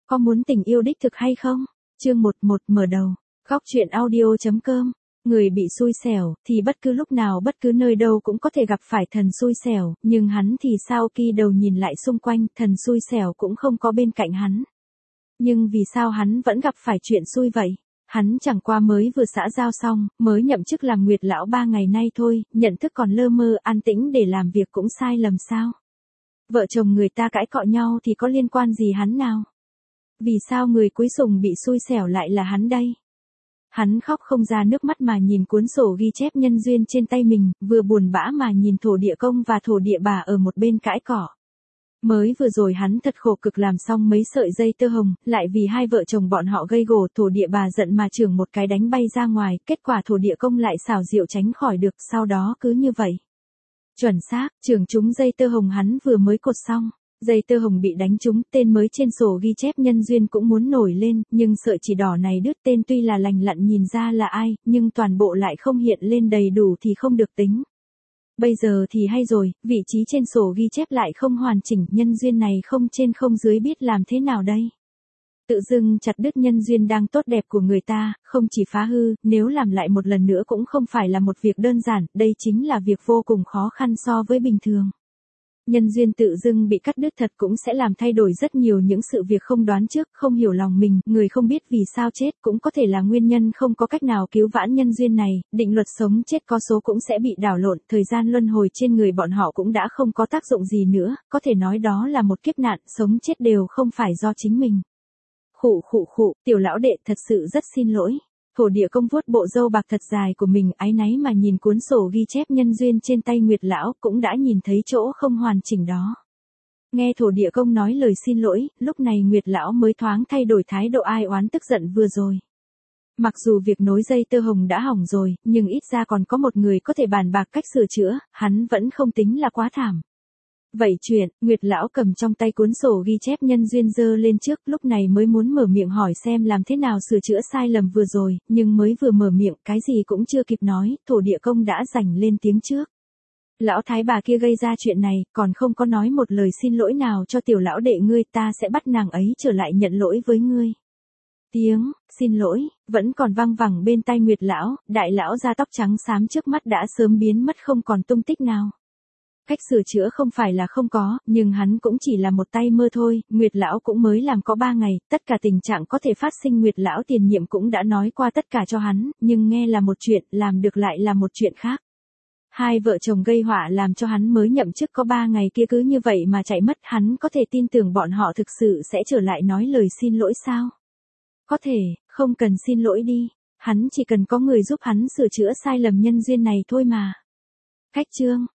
Có muốn tình yêu đích thực hay không? Chương 11 mở đầu. Góc truyện audio.com. Người bị xui xẻo, thì bất cứ lúc nào bất cứ nơi đâu cũng có thể gặp phải thần xui xẻo, nhưng hắn thì sao khi đầu nhìn lại xung quanh, thần xui xẻo cũng không có bên cạnh hắn. Nhưng vì sao hắn vẫn gặp phải chuyện xui vậy? Hắn chẳng qua mới vừa xã giao xong, mới nhậm chức làm nguyệt lão 3 ngày nay thôi, nhận thức còn lơ mơ, an tĩnh để làm việc cũng sai lầm sao? Vợ chồng người ta cãi cọ nhau thì có liên quan gì hắn nào? Vì sao người cuối cùng bị xui xẻo lại là hắn đây? Hắn khóc không ra nước mắt mà nhìn cuốn sổ ghi chép nhân duyên trên tay mình, vừa buồn bã mà nhìn thổ địa công và thổ địa bà ở một bên cãi cọ. Mới vừa rồi hắn thật khổ cực làm xong mấy sợi dây tơ hồng, lại vì hai vợ chồng bọn họ gây gổ, thổ địa bà giận mà chưởng một cái đánh bay ra ngoài, kết quả thổ địa công lại xảo diệu tránh khỏi được, sau đó cứ như vậy. Chuẩn xác, chưởng trúng dây tơ hồng hắn vừa mới cột xong. Dây tơ hồng bị đánh trúng, tên mới trên sổ ghi chép nhân duyên cũng muốn nổi lên, nhưng sợi chỉ đỏ này đứt, tên tuy là lành lặn nhìn ra là ai, nhưng toàn bộ lại không hiện lên đầy đủ thì không được tính. Bây giờ thì hay rồi, vị trí trên sổ ghi chép lại không hoàn chỉnh, nhân duyên này không trên không dưới biết làm thế nào đây? Tự dưng chặt đứt nhân duyên đang tốt đẹp của người ta, không chỉ phá hư, nếu làm lại một lần nữa cũng không phải là một việc đơn giản, đây chính là việc vô cùng khó khăn so với bình thường. Nhân duyên tự dưng bị cắt đứt thật cũng sẽ làm thay đổi rất nhiều những sự việc không đoán trước, không hiểu lòng mình, người không biết vì sao chết cũng có thể là nguyên nhân không có cách nào cứu vãn nhân duyên này, định luật sống chết có số cũng sẽ bị đảo lộn, thời gian luân hồi trên người bọn họ cũng đã không có tác dụng gì nữa, có thể nói đó là một kiếp nạn, sống chết đều không phải do chính mình. Khụ, tiểu lão đệ thật sự rất xin lỗi. Thổ địa công vuốt bộ râu bạc thật dài của mình, áy náy mà nhìn cuốn sổ ghi chép nhân duyên trên tay nguyệt lão, cũng đã nhìn thấy chỗ không hoàn chỉnh đó. Nghe thổ địa công nói lời xin lỗi, lúc này nguyệt lão mới thoáng thay đổi thái độ ai oán tức giận vừa rồi. Mặc dù việc nối dây tơ hồng đã hỏng rồi, nhưng ít ra còn có một người có thể bàn bạc cách sửa chữa, hắn vẫn không tính là quá thảm. Vậy chuyện, nguyệt lão cầm trong tay cuốn sổ ghi chép nhân duyên giơ lên trước, lúc này mới muốn mở miệng hỏi xem làm thế nào sửa chữa sai lầm vừa rồi, nhưng mới vừa mở miệng, cái gì cũng chưa kịp nói, thổ địa công đã giành lên tiếng trước. Lão thái bà kia gây ra chuyện này, còn không có nói một lời xin lỗi nào cho tiểu lão đệ ngươi, ta sẽ bắt nàng ấy trở lại nhận lỗi với ngươi. Tiếng xin lỗi vẫn còn vang vẳng bên tai nguyệt lão, đại lão da tóc trắng xám trước mắt đã sớm biến mất không còn tung tích nào. Cách sửa chữa không phải là không có, nhưng hắn cũng chỉ là một tay mơ thôi, nguyệt lão cũng mới làm có 3 ngày, tất cả tình trạng có thể phát sinh nguyệt lão tiền nhiệm cũng đã nói qua tất cả cho hắn, nhưng nghe là một chuyện, làm được lại là một chuyện khác. Hai vợ chồng gây họa làm cho hắn mới nhậm chức có 3 ngày kia cứ như vậy mà chạy mất, hắn có thể tin tưởng bọn họ thực sự sẽ trở lại nói lời xin lỗi sao? Có thể, không cần xin lỗi đi, hắn chỉ cần có người giúp hắn sửa chữa sai lầm nhân duyên này thôi mà. Cách chương,